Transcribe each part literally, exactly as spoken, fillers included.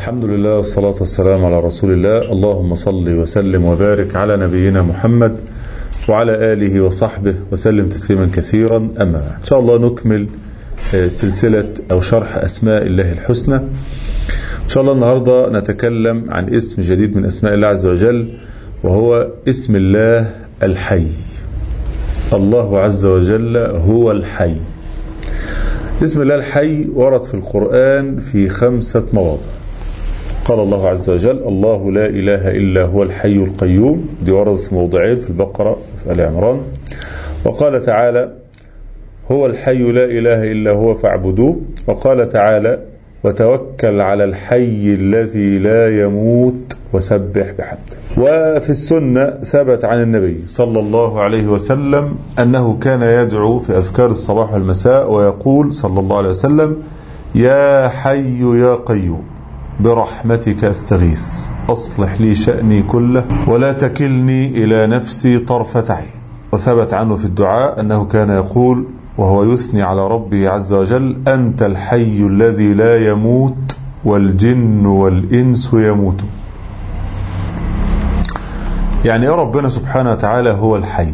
الحمد لله والصلاة والسلام على رسول الله. اللهم صل وسلم وبارك على نبينا محمد وعلى آله وصحبه وسلم تسليما كثيرا. أما إن شاء الله نكمل سلسلة أو شرح أسماء الله الحسنى. إن شاء الله النهاردة نتكلم عن اسم جديد من أسماء الله عز وجل، وهو اسم الله الحي. الله عز وجل هو الحي. اسم الله الحي ورد في القرآن في خمسة مواضع. قال الله عز وجل: الله لا إله إلا هو الحي القيوم، دي وردت في موضعين في البقرة وفي آل عمران. وقال تعالى: هو الحي لا إله إلا هو فاعبدوه. وقال تعالى: وتوكل على الحي الذي لا يموت وسبح بحمده. وفي السنة ثبت عن النبي صلى الله عليه وسلم أنه كان يدعو في أذكار الصباح والمساء ويقول صلى الله عليه وسلم: يا حي يا قيوم برحمتك استغيث أصلح لي شأني كله ولا تكلني إلى نفسي طرفة عين. وثبت عنه في الدعاء أنه كان يقول وهو يثني على ربه عز وجل: أنت الحي الذي لا يموت والجن والإنس يموتون. يعني يا ربنا سبحانه وتعالى هو الحي.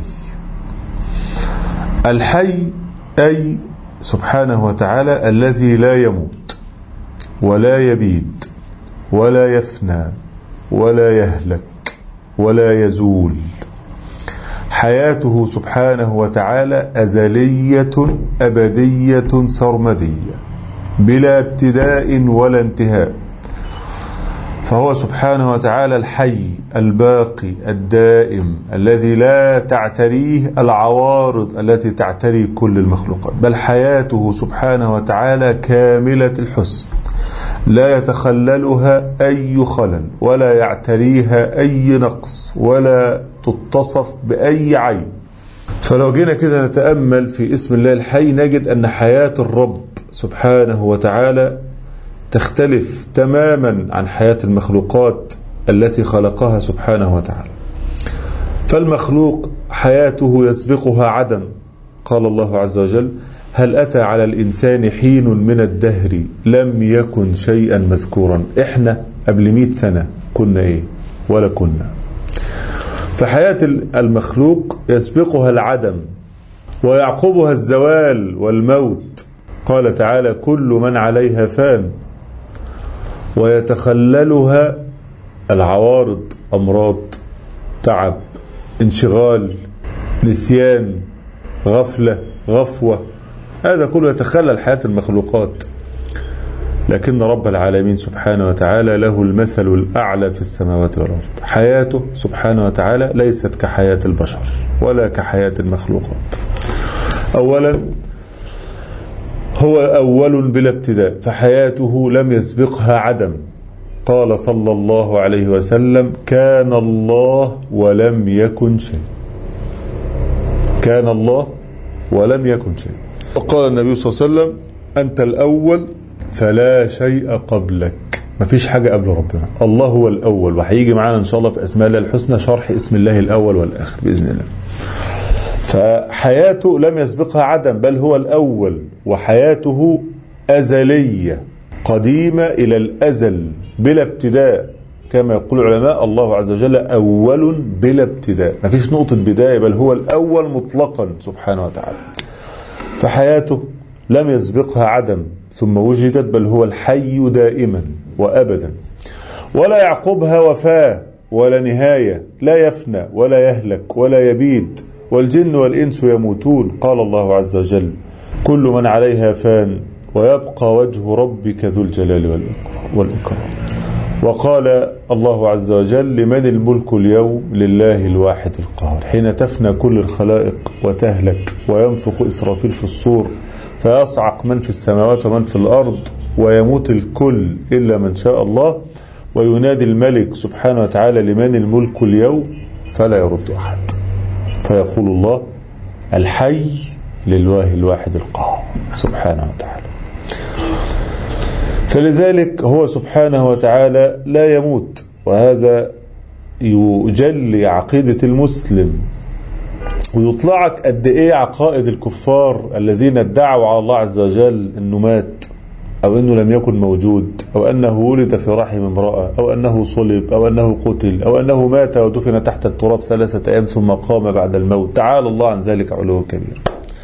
الحي أي سبحانه وتعالى الذي لا يموت ولا يبيد ولا يفنى ولا يهلك ولا يزول. حياته سبحانه وتعالى أزلية أبدية سرمدية بلا ابتداء ولا انتهاء. فهو سبحانه وتعالى الحي الباقي الدائم الذي لا تعتريه العوارض التي تعتري كل المخلوقات، بل حياته سبحانه وتعالى كاملة الحسن لا يتخللها أي خلل ولا يعتريها أي نقص ولا تتصف بأي عيب. فلو جينا كده نتأمل في اسم الله الحي نجد أن حياة الرب سبحانه وتعالى تختلف تماما عن حياة المخلوقات التي خلقها سبحانه وتعالى. فالمخلوق حياته يسبقها عدم. قال الله عز وجل: هل أتى على الإنسان حين من الدهر لم يكن شيئا مذكورا. إحنا قبل مئة سنة كنا إيه؟ ولا كنا. فحياة المخلوق يسبقها العدم ويعقبها الزوال والموت. قال تعالى: كل من عليها فان. ويتخللها العوارض، أمراض، تعب، انشغال، نسيان، غفلة، غفوة، هذا كله يتخلل حياة المخلوقات. لكن رب العالمين سبحانه وتعالى له المثل الأعلى في السماوات والأرض. حياته سبحانه وتعالى ليست كحياة البشر ولا كحياة المخلوقات. أولا هو أول بلا ابتداء، فحياته لم يسبقها عدم. قال صلى الله عليه وسلم: كان الله ولم يكن شيء. كان الله ولم يكن شيء. وقال النبي صلى الله عليه وسلم: أنت الأول فلا شيء قبلك. ما فيش حاجة قبل ربنا. الله هو الأول، وهيجي معانا إن شاء الله في أسماء الله الحسنى شرح اسم الله الأول والآخر بإذن الله. فحياته لم يسبقها عدم، بل هو الأول، وحياته أزلية قديمة إلى الأزل بلا ابتداء. كما يقول العلماء: الله عز وجل أول بلا ابتداء، ما فيش نقطة بداية، بل هو الأول مطلقا سبحانه وتعالى. فحياته لم يسبقها عدم ثم وجدت، بل هو الحي دائما وأبدا، ولا يعقبها وفاة ولا نهاية، لا يفنى ولا يهلك ولا يبيد، والجن والإنس يموتون. قال الله عز وجل: كل من عليها فان ويبقى وجه ربك ذو الجلال والإكرام. وقال الله عز وجل: لمن الملك اليوم؟ لله الواحد القهار. حين تفنى كل الخلائق وتهلك وينفخ إسرافيل في الصور فيصعق من في السماوات ومن في الأرض ويموت الكل إلا من شاء الله، وينادي الملك سبحانه وتعالى: لمن الملك اليوم؟ فلا يرد أحد، فيقول الله: الحي لله الواحد القهار سبحانه وتعالى. فلذلك هو سبحانه وتعالى لا يموت، وهذا يجلي عقيدة المسلم ويطلعك قد ايه عقائد الكفار الذين ادعوا على الله عز وجل انه مات أو أنه لم يكن موجود، أو أنه ولد في رحم امرأة، أو أنه صلب، أو أنه قتل، أو أنه مات ودفن تحت التراب ثلاثة أيام ثم قام بعد الموت. تعالى الله عن ذلك علوا كبير.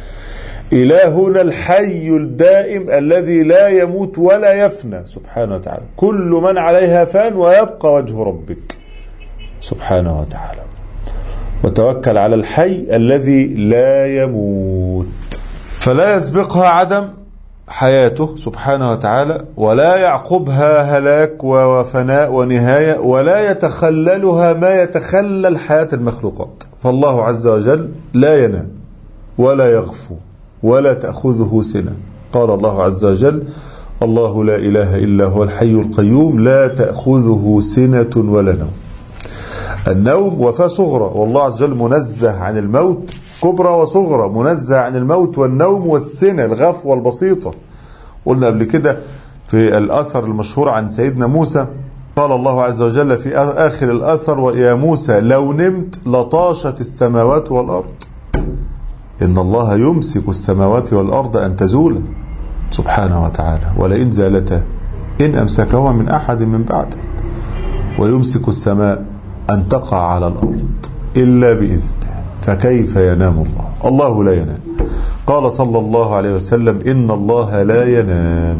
إلهنا الحي الدائم الذي لا يموت ولا يفنى سبحانه وتعالى. كل من عليها فان ويبقى وجه ربك سبحانه وتعالى. وتوكل على الحي الذي لا يموت، فلا يسبقها عدم حياته سبحانه وتعالى، ولا يعقبها هلاك وفناء ونهاية، ولا يتخللها ما يتخلل حياة المخلوقات. فالله عز وجل لا ينام ولا يغفو ولا تأخذه سنة. قال الله عز وجل: الله لا إله إلا هو الحي القيوم لا تأخذه سنة ولا نوم. النوم وفاة صغرى، والله عز وجل منزه عن الموت، كبرى وصغرى، منزه عن الموت والنوم والسنة الغفوة البسيطة. قلنا قبل كده في الأثر المشهور عن سيدنا موسى، قال الله عز وجل في آخر الأثر: ويا موسى لو نمت لطاشت السماوات والأرض. إن الله يمسك السماوات والأرض أن تزولا سبحانه وتعالى، ولئن زالتا إن أمسكهما من أحد من بعده، ويمسك السماء أن تقع على الأرض إلا بإذنه، فكيف ينام الله؟ الله لا ينام. قال صلى الله عليه وسلم: إن الله لا ينام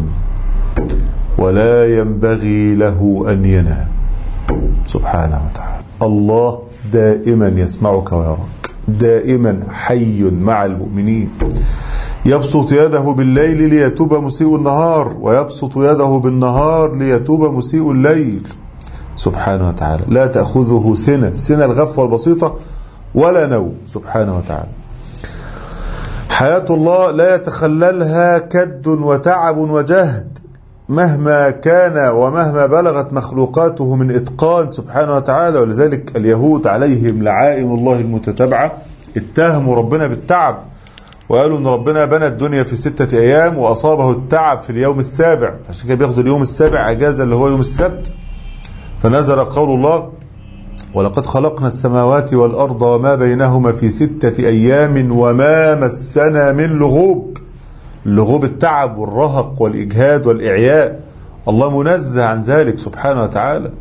ولا ينبغي له أن ينام سبحانه وتعالى. الله دائما يسمعك ويراك، دائما حي مع المؤمنين. يبسط يده بالليل ليتوب مسيء النهار، ويبسط يده بالنهار ليتوب مسيء الليل سبحانه وتعالى. لا تأخذه سنة، سنة الغفوة البسيطة، ولا نوم سبحانه وتعالى. حياة الله لا يتخللها كد وتعب وجهد مهما كان ومهما بلغت مخلوقاته من إتقان سبحانه وتعالى. ولذلك اليهود عليهم لعائن الله المتتابعة اتهموا ربنا بالتعب، وقالوا ان ربنا بنى الدنيا في ستة ايام واصابه التعب في اليوم السابع، عشان كده بياخدوا اليوم السابع اجازة اللي هو يوم السبت. فنزل قول الله: ولقد خلقنا السماوات والأرض وما بينهما في ستة أيام وما مسنا من لغوب. اللغوب التعب والرهق والإجهاد والإعياء، الله منزه عن ذلك سبحانه وتعالى.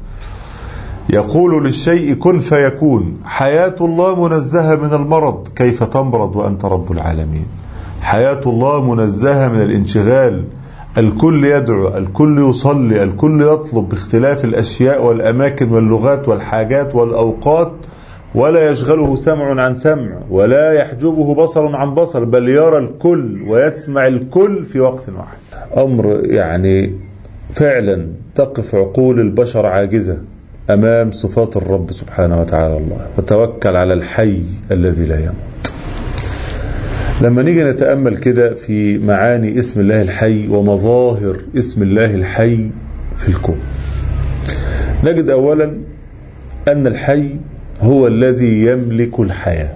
يقول للشيء كن فيكون. حياة الله منزهة من المرض، كيف تمرض وأنت رب العالمين؟ حياة الله منزهة من الانشغال، الكل يدعو، الكل يصلي، الكل يطلب باختلاف الأشياء والأماكن واللغات والحاجات والأوقات، ولا يشغله سمع عن سمع، ولا يحجبه بصر عن بصر، بل يرى الكل ويسمع الكل في وقت واحد. أمر يعني فعلا تقف عقول البشر عاجزة أمام صفات الرب سبحانه وتعالى. الله وتوكل على الحي الذي لا يموت. لما نيجي نتأمل كده في معاني اسم الله الحي ومظاهر اسم الله الحي في الكون، نجد أولا أن الحي هو الذي يملك الحياة،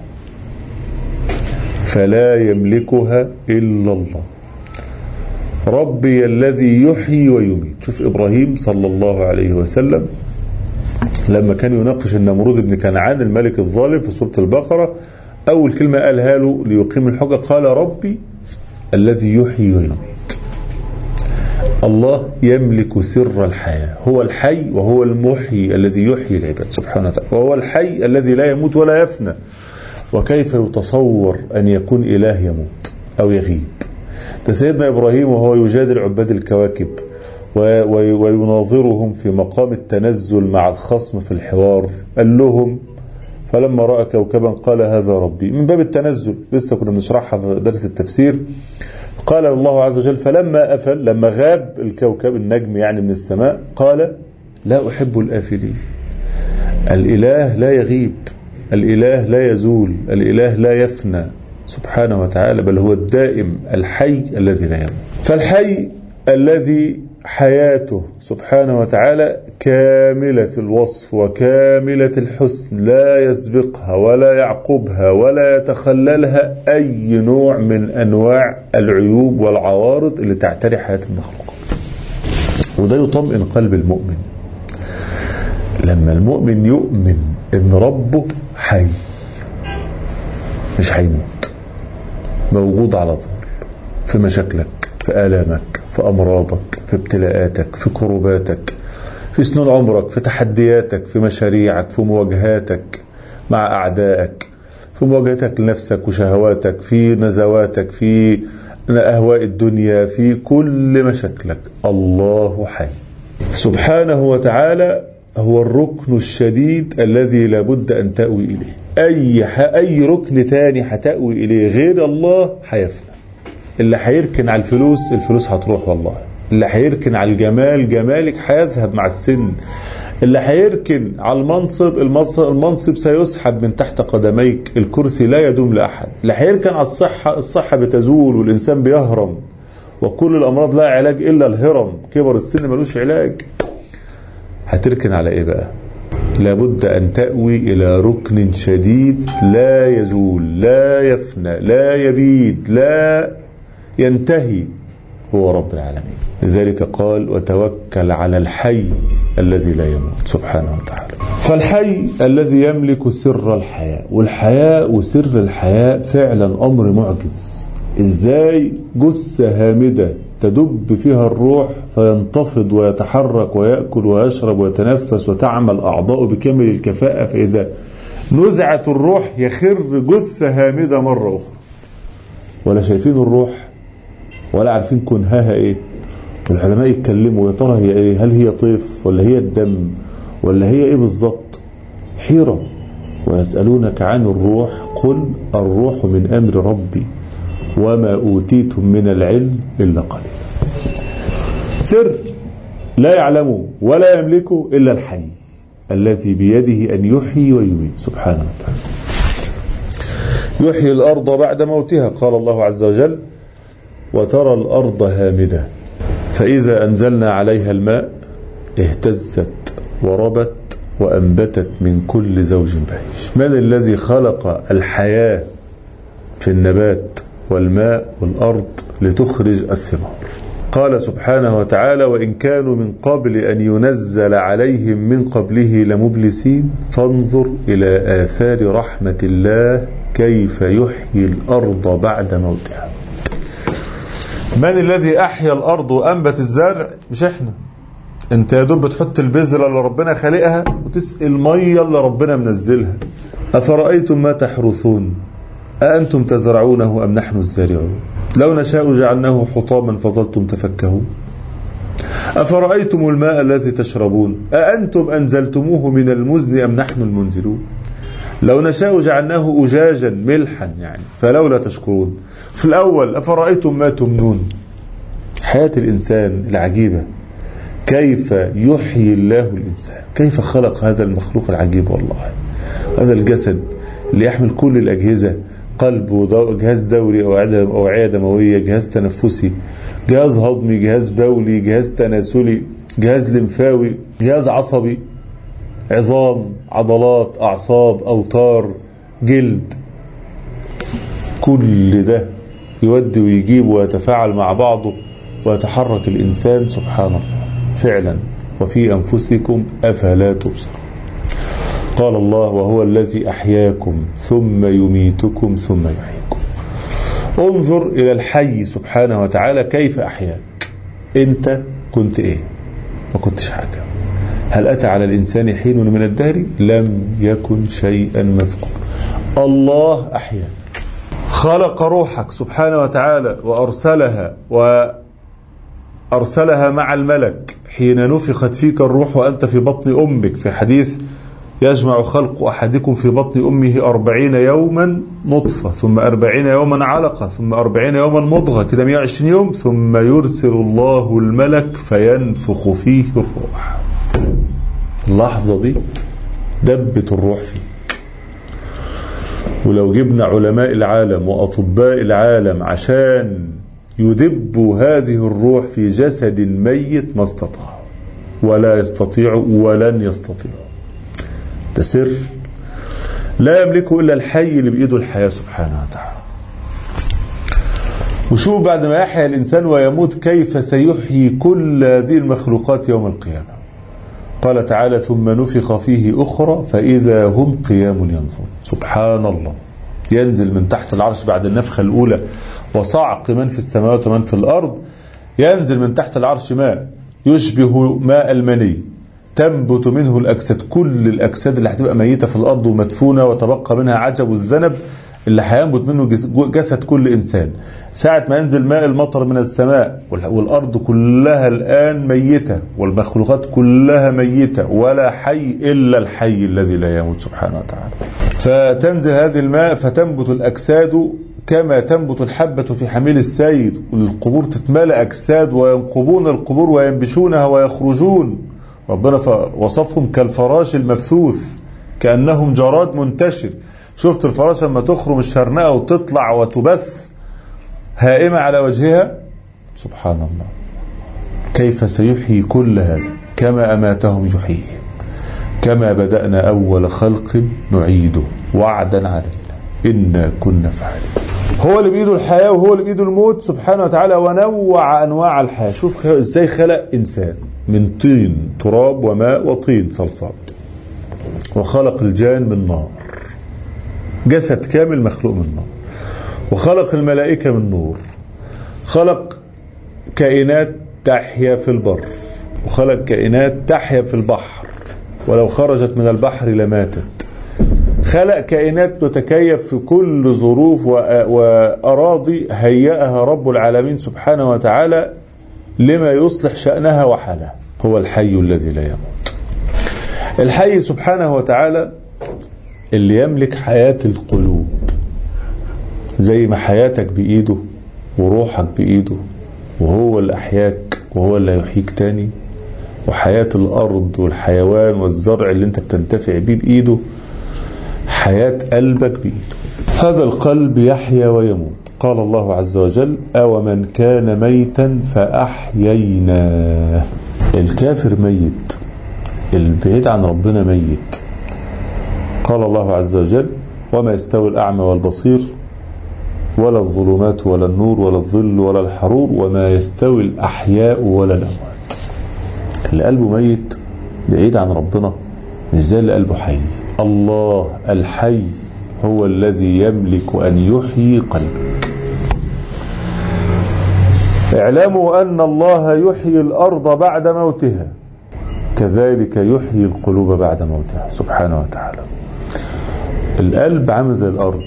فلا يملكها إلا الله. ربي الذي يحيي ويميت. شوف إبراهيم صلى الله عليه وسلم لما كان يناقش النمرود بن كنعان الملك الظالم في سورة البقرة، أول كلمة قالها له ليقيم الحجة قال: ربي الذي يحيي ويميت. الله يملك سر الحياة، هو الحي وهو المحيي الذي يحيي العباد سبحانه وتعالى، وهو الحي الذي لا يموت ولا يفنى. وكيف يتصور أن يكون إله يموت أو يغيب؟ ده سيدنا إبراهيم وهو يجادل عباد الكواكب ويناظرهم في مقام التنزل مع الخصم في الحوار، قال لهم: فلما رأى كوكبا قال هذا ربي، من باب التنزل، لسه كنا بنشرحها في درس التفسير. قال الله عز وجل: فلما أفل، لما غاب الكوكب النجم يعني من السماء، قال: لا أحب الآفلين. الإله لا يغيب، الإله لا يزول، الإله لا يفنى سبحانه وتعالى، بل هو الدائم الحي الذي لا يموت. فالحي الذي حياته سبحانه وتعالى كاملة الوصف وكاملة الحسن، لا يسبقها ولا يعقبها ولا يتخللها أي نوع من أنواع العيوب والعوارض اللي تعتري حياة المخلوقات. وده يطمئن قلب المؤمن. لما المؤمن يؤمن إن ربه حي، مش هيموت، موجود على طول في مشاكلك، في آلامك، في أمراضك، في ابتلاءاتك، في كروباتك، في سنون عمرك، في تحدياتك، في مشاريعك، في مواجهاتك مع أعدائك، في مواجهتك لنفسك وشهواتك، في نزواتك، في أهواء الدنيا، في كل مشاكلك. الله حي سبحانه وتعالى هو الركن الشديد الذي لابد أن تأوي إليه. أي أي ركن تاني هتأوي إليه غير الله هيفنى. اللي هيركن على الفلوس الفلوس هتروح والله. اللي هيركن على الجمال جمالك هيذهب مع السن. اللي هيركن على المنصب المنصب سيسحب من تحت قدميك. الكرسي لا يدوم لأحد. اللي هيركن على الصحة الصحة بتزول والإنسان بيهرم، وكل الأمراض لا علاج إلا الهرم. كبر السن ملوش علاج. هتركن على إيه بقى؟ لابد أن تأوي إلى ركن شديد لا يزول، لا يفنى، لا يبيد، لا ينتهي، هو رب العالمين. لذلك قال وتوكل على الحي الذي لا يموت سبحانه وتعالى. فالحي الذي يملك سر الحياة، والحياة وسر الحياة فعلا أمر معجز. إزاي جثة هامدة تدب فيها الروح فينتفض ويتحرك ويأكل ويشرب ويتنفس وتعمل أعضاء بكامل الكفاءة، فإذا نزعت الروح يخر جثة هامدة مرة أخرى. ولا شايفين الروح ولا عارفين كنهاها إيه. والعلماء يتكلموا يا ترى هي إيه؟ هل هي طيف ولا هي الدم ولا هي إيه بالظبط؟ حيرة. ويسألونك عن الروح قل الروح من أمر ربي وما أوتيتم من العلم إلا قليلا. سر لا يعلمه ولا يملكه إلا الحي الذي بيده أن يحيي ويميت سبحانه وتعالى. يحيي الأرض بعد موتها، قال الله عز وجل وترى الأرض هامدة فإذا أنزلنا عليها الماء اهتزت وربت وأنبتت من كل زوج بهيج. من الذي خلق الحياة في النبات والماء والأرض لتخرج الثمار؟ قال سبحانه وتعالى وإن كانوا من قبل أن ينزل عليهم من قبله لمبلسين فانظر إلى آثار رحمة الله كيف يحيي الأرض بعد موتها. من الذي أحيا الأرض وأنبت الزرع؟ مش إحنا. أنت يا دوب بتحط البذرة اللي ربنا خالقها وتسقي المية اللي ربنا منزلها. أفرأيتم ما تحرثون أأنتم تزرعونه أم نحن الزارعون لو نشاء جعلناه حطاما فظلتم تفكهون أفرأيتم الماء الذي تشربون أأنتم أنزلتموه من المزن أم نحن المنزلون لو نشاء جعلناه أجاجا ملحا يعني فلولا تشكرون. في الأول أفرأيتم ما تمنون. حياة الإنسان العجيبة كيف يحيي الله الإنسان، كيف خلق هذا المخلوق العجيب والله. هذا الجسد اللي يحمل كل الأجهزة، قلب وجهاز دوري أوعية دموية، جهاز تنفسي، جهاز هضمي، جهاز بولي، جهاز تناسلي، جهاز لمفاوي، جهاز عصبي، عظام، عضلات، أعصاب، أوتار، جلد. كل ده يودي ويجيب ويتفاعل مع بعضه ويتحرك الإنسان سبحان الله فعلا. وفي أنفسكم أفلا تبصرون. قال الله وهو الذي أحياكم ثم يميتكم ثم يحييكم. انظر إلى الحي سبحانه وتعالى كيف أحياك. أنت كنت إيه؟ ما كنتش حاجة. هل أتى على الإنسان حين من الدهر لم يكن شيئا مذكورا. الله أحياك، خلق روحك سبحانه وتعالى وأرسلها وأرسلها مع الملك حين نفخت فيك الروح وأنت في بطن أمك. في حديث يجمع خلق أحدكم في بطن أمه أربعين يوما نطفة ثم أربعين يوما علقة ثم أربعين يوما مضغة، كده مئة وعشرين يوم، ثم يرسل الله الملك فينفخ فيه الروح. اللحظة دي دبت الروح فيه. ولو جبنا علماء العالم وأطباء العالم عشان يدبوا هذه الروح في جسد ميت ما استطاعوا ولا يستطيعوا ولن يستطيعوا. ده سر لا يملكه إلا الحي اللي بإيده الحياة سبحانه وتعالى. وشوف بعد ما يحيا الإنسان ويموت كيف سيحيي كل هذه المخلوقات يوم القيامة. قال تعالى ثم نفخ فيه أخرى فإذا هم قيام ينظرون. سبحان الله. ينزل من تحت العرش بعد النفخة الأولى وصعق من في السماوات ومن في الأرض ينزل من تحت العرش ماء يشبه ماء المني، تنبت منه الأجساد، كل الأجساد اللي هتبقى ميتة في الأرض ومدفونة وتبقى منها عجب الذنب اللي هينبت منه جسد كل إنسان. ساعة ما ينزل ماء المطر من السماء والأرض كلها الآن ميتة والمخلوقات كلها ميتة ولا حي إلا الحي الذي لا يموت سبحانه وتعالى. فتنزل هذه الماء فتنبت الأجساد كما تنبت الحبة في حميل السيل، والقبور تتملأ أجساد وينقبون القبور وينبشونها ويخرجون. ربنا وصفهم كالفراش المبثوث كأنهم جراد منتشر. شفت الفراشة لما تخرم الشرنقة وتطلع وتبث هائمة على وجهها؟ سبحان الله. كيف سيحيي كل هذا؟ كما أماتهم يحييهم، كما بدأنا أول خلق نعيده وعدا علينا إنا كنا فاعلين. هو اللي بإيده الحياة وهو اللي بإيده الموت سبحانه وتعالى، ونوع أنواع الحياة. شوف إزاي خلق إنسان من طين، تراب وماء وطين صلصال، وخلق الجان من نار، جسد كامل مخلوق من نار، وخلق الملائكة من نور، خلق كائنات تحيا في البر، وخلق كائنات تحيا في البحر ولو خرجت من البحر لماتت، خلق كائنات تتكيف في كل ظروف وأراضي هيئها رب العالمين سبحانه وتعالى لما يصلح شأنها وحالها. هو الحي الذي لا يموت. الحي سبحانه وتعالى اللي يملك حياة القلوب، زي ما حياتك بإيده وروحك بإيده، وهو اللي أحياك وهو اللي يحييك تاني، وحياة الأرض والحيوان والزرع اللي انت بتنتفع بيه بإيده، حياة قلبك بإيده. هذا القلب يحيا ويموت. قال الله عز وجل: أو من كان ميتا فأحييناه. الكافر ميت، البعيد عن ربنا ميت. قال الله عز وجل: وما يستوي الأعمى والبصير ولا الظلمات ولا النور ولا الظل ولا الحرور وما يستوي الأحياء ولا الأموات. اللي قلبه ميت بعيد عن ربنا مش زي اللي قلبه حي. الله الحي هو الذي يملك أن يحيي قلبك. اعلموا أن الله يحيي الأرض بعد موتها كذلك يحيي القلوب بعد موتها سبحانه وتعالى. القلب عامل زي الأرض،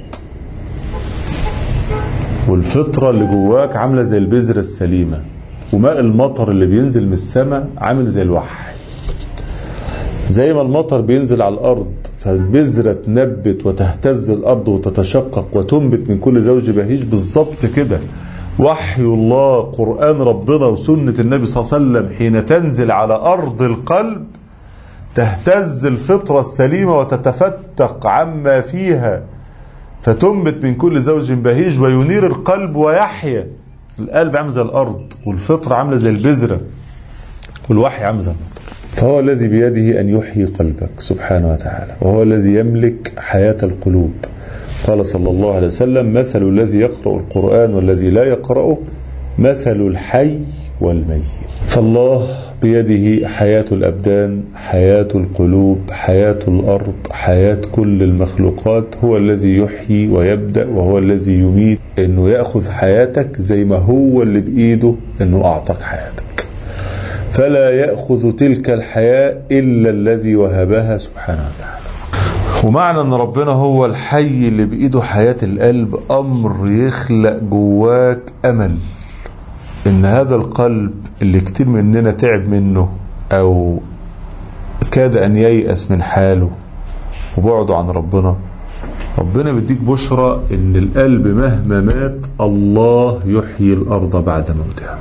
والفطرة اللي جواك عاملة زي البذرة السليمة، وماء المطر اللي بينزل من السماء عامل زي الوحي. زي ما المطر بينزل على الأرض فالبذرة تنبت وتهتز الأرض وتتشقق وتنبت من كل زوج بهيج، بالضبط كده وحي الله قرآن ربنا وسنة النبي صلى الله عليه وسلم حين تنزل على أرض القلب تهتز الفطرة السليمة وتتفتق عما فيها فتنبت من كل زوج بهيج وينير القلب ويحيا. القلب عامل زي الأرض، والفطرة عاملة زي البذرة، والوحي عامل زي المطر. فهو الذي بيده أن يحيي قلبك سبحانه وتعالى، وهو الذي يملك حياة القلوب. قال صلى الله عليه وسلم: مثل الذي يقرأ القرآن والذي لا يقرأه مثل الحي والميت. فالله بيده حياة الأبدان، حياة القلوب، حياة الأرض، حياة كل المخلوقات. هو الذي يحيي ويبدأ وهو الذي يميت. إنه يأخذ حياتك زي ما هو اللي بإيده إنه أعطاك حياتك، فلا يأخذ تلك الحياة إلا الذي وهبها سبحانه وتعالى. ومعنى أن ربنا هو الحي اللي بإيده حياة القلب أمر يخلق جواك أمل إن هذا القلب اللي كتير مننا تعب منه أو كاد أن ييأس من حاله وبعده عن ربنا، ربنا بيديك بشرى إن القلب مهما مات الله يحيي الأرض بعد موتها.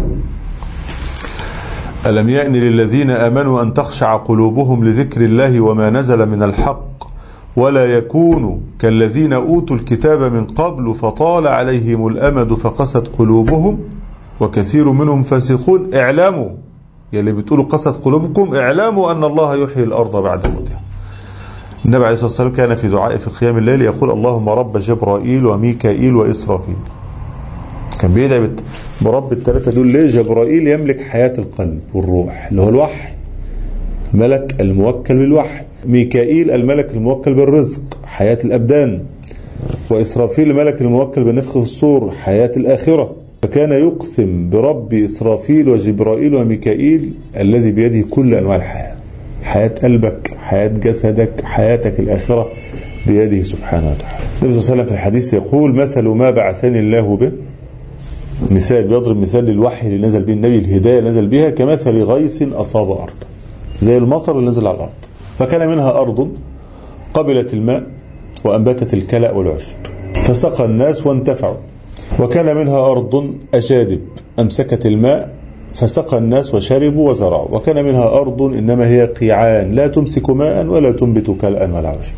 ألم يأن للذين آمنوا أن تخشع قلوبهم لذكر الله وما نزل من الحق ولا يكونوا كالذين أوتوا الكتاب من قبل فطال عليهم الأمد فقست قلوبهم وكثير منهم فاسقون. اعلموا، يلي بتقولوا قست قلوبكم، اعلموا أن الله يحيي الأرض بعد موتها. النبي عليه الصلاة والسلام كان في دعاء في قيام الليل يقول: اللهم رب جبرائيل وميكائيل وإسرافيل. كان بيدعي برب الثلاثة دول. ليه؟ جبرائيل يملك حياة القلب والروح اللي هو الوحي، الملك الموكل بالوحي. ميكائيل الملك الموكل بالرزق، حياة الأبدان. وإسرافيل الملك الموكل بالنفخ في الصور، حياة الآخرة. فكان يقسم برب إسرافيل وجبرائيل وميكائيل الذي بيده كل أنواع الحياة، حياة قلبك، حياة جسدك، حياتك الآخرة بيده سبحانه وتعالى. النبي صلى الله عليه وسلم في الحديث يقول: مثل ما بعثني الله به، مثال بيضرب مثال للوحي اللي نزل به النبي، الهداية اللي نزل بها، كمثل غيث أصاب أرضا، زي المطر اللي نزل على الأرض، فكان منها أرض قبلت الماء وأنبتت الكلأ والعشب فسقى الناس وانتفعوا، وكان منها أرض أجادب أمسكت الماء فسقى الناس وشربوا وزرعوا، وكان منها أرض إنما هي قيعان لا تمسك ماء ولا تنبت كلأ ولا عشب.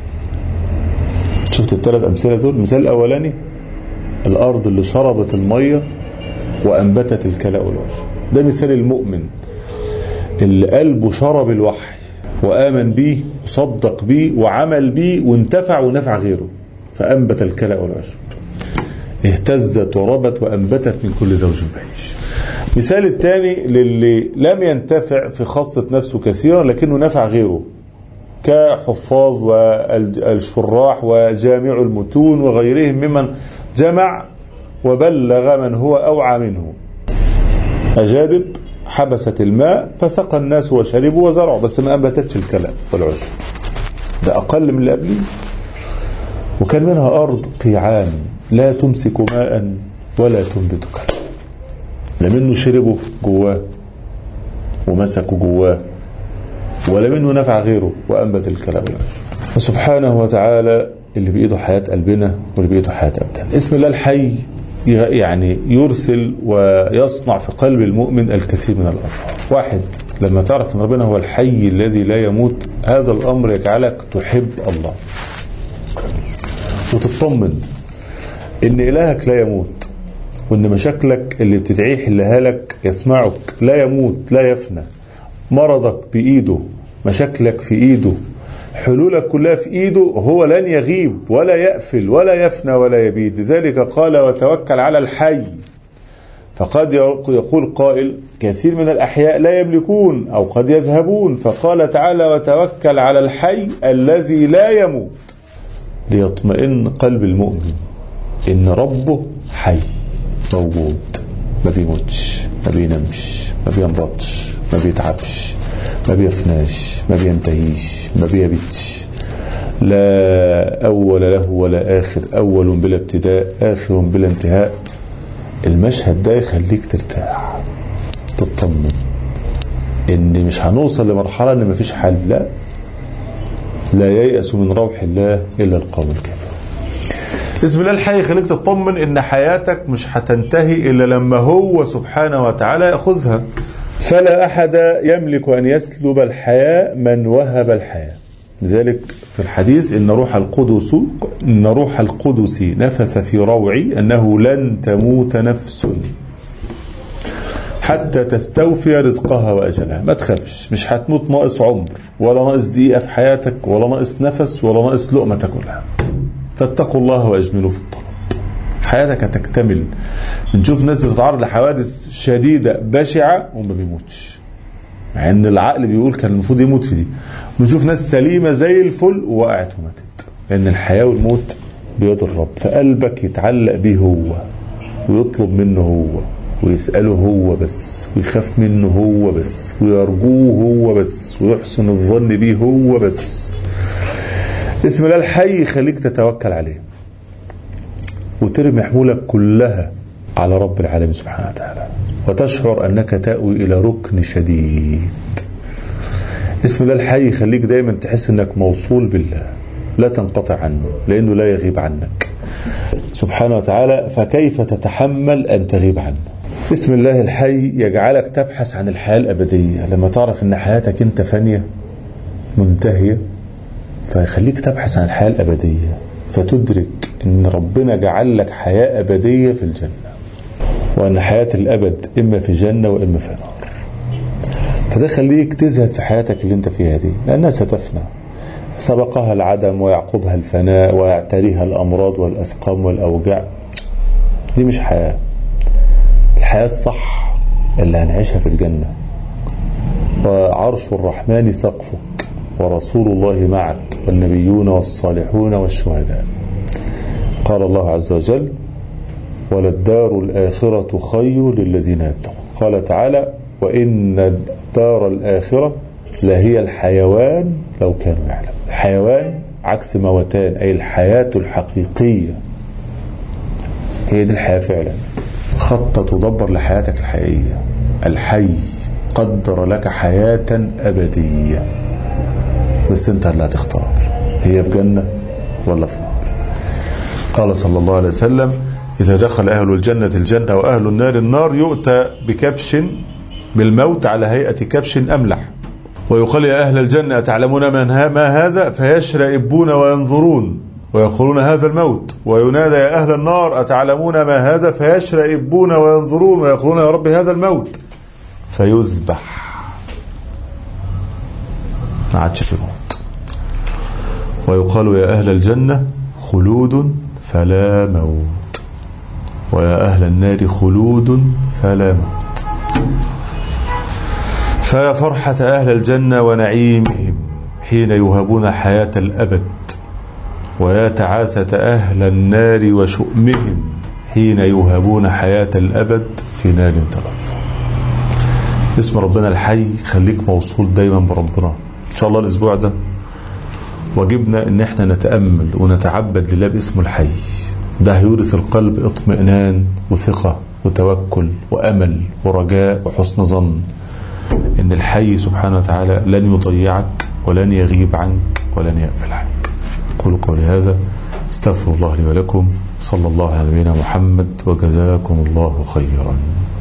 شفت الثلاث أمثلة دول؟ المثال الأولاني الأرض اللي شربت المية وأنبتت الكلأ والعشب، ده مثال المؤمن اللي قلبه شرب الوحي وآمن به وصدق به وعمل به وانتفع ونفع غيره، فأنبت الكلأ والعشب، اهتزت وربت وأنبتت من كل زوج بهيج. مثال الثاني للي لم ينتفع في خاصة نفسه كثيرا لكنه نفع غيره، كحفاظ والشراح وجامع المتون وغيرهم ممن جمع وبلغ من هو أوعى منه. أجادب حبست الماء فسقى الناس وشربوا وزرعوا، بس ما أنبتتش الكلأ والعشب، ده أقل من اللي قبله. وكان منها أرض قيعان لا تمسك ماء ولا تنبت كلأ، لا منه شربوا جواه ومسكوا جواه ولا منه نفع غيره وأنبت الكلأ والعشب. فسبحانه وتعالى اللي بإيده حياة قلبنا واللي بإيده حياة أبدان. اسم الله الحي يعني يرسل ويصنع في قلب المؤمن الكثير من الأثار. واحد، لما تعرف أن ربنا هو الحي الذي لا يموت، هذا الأمر يجعلك تحب الله وتطمن إن إلهك لا يموت، وإن مشاكلك اللي بتدعيه حلها لك يسمعك، لا يموت لا يفنى، مرضك بإيده، مشاكلك في إيده، حلولك كلها في إيده، هو لن يغيب ولا يأفل ولا يفنى ولا يبيد. لذلك قال: وتوكل على الحي. فقد يقول قائل: كثير من الأحياء لا يملكون أو قد يذهبون، فقال تعالى: وتوكل على الحي الذي لا يموت، ليطمئن قلب المؤمن إن ربه حي موجود، ما بيموتش، ما بينامش، ما بينبطش، ما بيتعبش، ما بيفناش، ما بينتهيش، ما بيبيتش، لا أول له ولا آخر، أول بلا ابتداء، آخر بلا انتهاء. المشهد ده يخليك ترتاح، تطمن إن مش هنوصل لمرحلة إن مفيش حل، لا لا ييأس من روح الله إلا القوم الكافرون. اسم الله الحي يخليك تطمن إن حياتك مش هتنتهي إلا لما هو سبحانه وتعالى يأخذها. فلا أحد يملك أن يسلب الحياة من وهب الحياة. لذلك في الحديث إن روح القدس إن روح القدس نفث في روعي أنه لن تموت نفس حتى تستوفي رزقها وأجلها. ما تخافش، مش هتموت ناقص عمر ولا ناقص دقيقة في حياتك ولا ناقص نفس ولا ناقص لقمة تاكلها. فاتقوا الله وأجملوا في الطلب، حياتك هتكتمل. بنشوف ناس بتتعرض لحوادث شديدة بشعة وما بيموتش، مع ان العقل بيقول كان المفروض يموت في دي. بنشوف ناس سليمة زي الفل ووقعت وماتت، لان الحياة والموت بيد الرب. فقلبك يتعلق بيه هو ويطلب منه هو ويسأله هو بس ويخاف منه هو بس ويرجوه هو بس ويحسن الظن بيه هو بس. اسم الله الحي يخليك تتوكل عليه وترمي حمولك كلها على رب العالمين سبحانه وتعالى، وتشعر أنك تأوي إلى ركن شديد. اسم الله الحي يخليك دايما تحس أنك موصول بالله، لا تنقطع عنه لأنه لا يغيب عنك سبحانه وتعالى. فكيف تتحمل أن تغيب عنه؟ اسم الله الحي يجعلك تبحث عن الحياة الأبدية. لما تعرف أن حياتك أنت فانية منتهية، فيخليك تبحث عن الحياة الأبدية، فتدرك أن ربنا جعل لك حياة أبدية في الجنة، وأن حياة الأبد إما في جنة وإما في نار. فده خليك تزهد في حياتك اللي انت فيها دي، لأنها ستفنى، سبقها العدم ويعقبها الفناء ويعتريها الأمراض والأسقام والأوجاع. دي مش حياة. الحياة الصح اللي هنعيشها في الجنة، وعرش الرحمن سقفك ورسول الله معك والنبيون والصالحون والشهداء. قال الله عز وجل: وللدار الآخرة خير للذين يتقون. قال تعالى وإن الدار الآخرة لهي الحيوان لو كانوا يعلمون. الحيوان عكس موتان، أي الحياة الحقيقية، هي دي الحياة فعلا. خطط ودبر لحياتك الحقيقية. الحي قدر لك حياة أبدية، بس انت اللي هتختار هي في جنة ولا في نار. قال صلى الله عليه وسلم إذا دخل أهل الجنة الجنة وأهل النار النار يؤتى بكبش بالموت على هيئة كبش أملح، ويقال يا أهل الجنة تعلمون من ما هذا، فيشرئبون وينظرون ويقولون هذا الموت، وينادى يا أهل النار أتعلمون ما هذا، فيشرئبون وينظرون ويقولون يا رب هذا الموت، فيذبح، ما عادش في موت. ويقال يا أهل الجنة خلود فلا موت، ويا أهل النار خلود فلا موت. فيا فرحة أهل الجنة ونعيمهم حين يوهبون حياة الأبد، ويا تعاسة أهل النار وشؤمهم حين يوهبون حياة الأبد في نار تلظى. اسم ربنا الحي خليك موصول دايما بربنا. إن شاء الله الأسبوع ده واجبنا إن احنا نتأمل ونتعبد لله باسم الحي. ده هيورث القلب اطمئنان وثقة وتوكل وأمل ورجاء وحسن ظن إن الحي سبحانه وتعالى لن يضيعك ولن يغيب عنك ولن يغفل عنك. قولوا قولي هذا، استغفر الله لي ولكم، صلى الله على نبينا محمد، وجزاكم الله خيرا.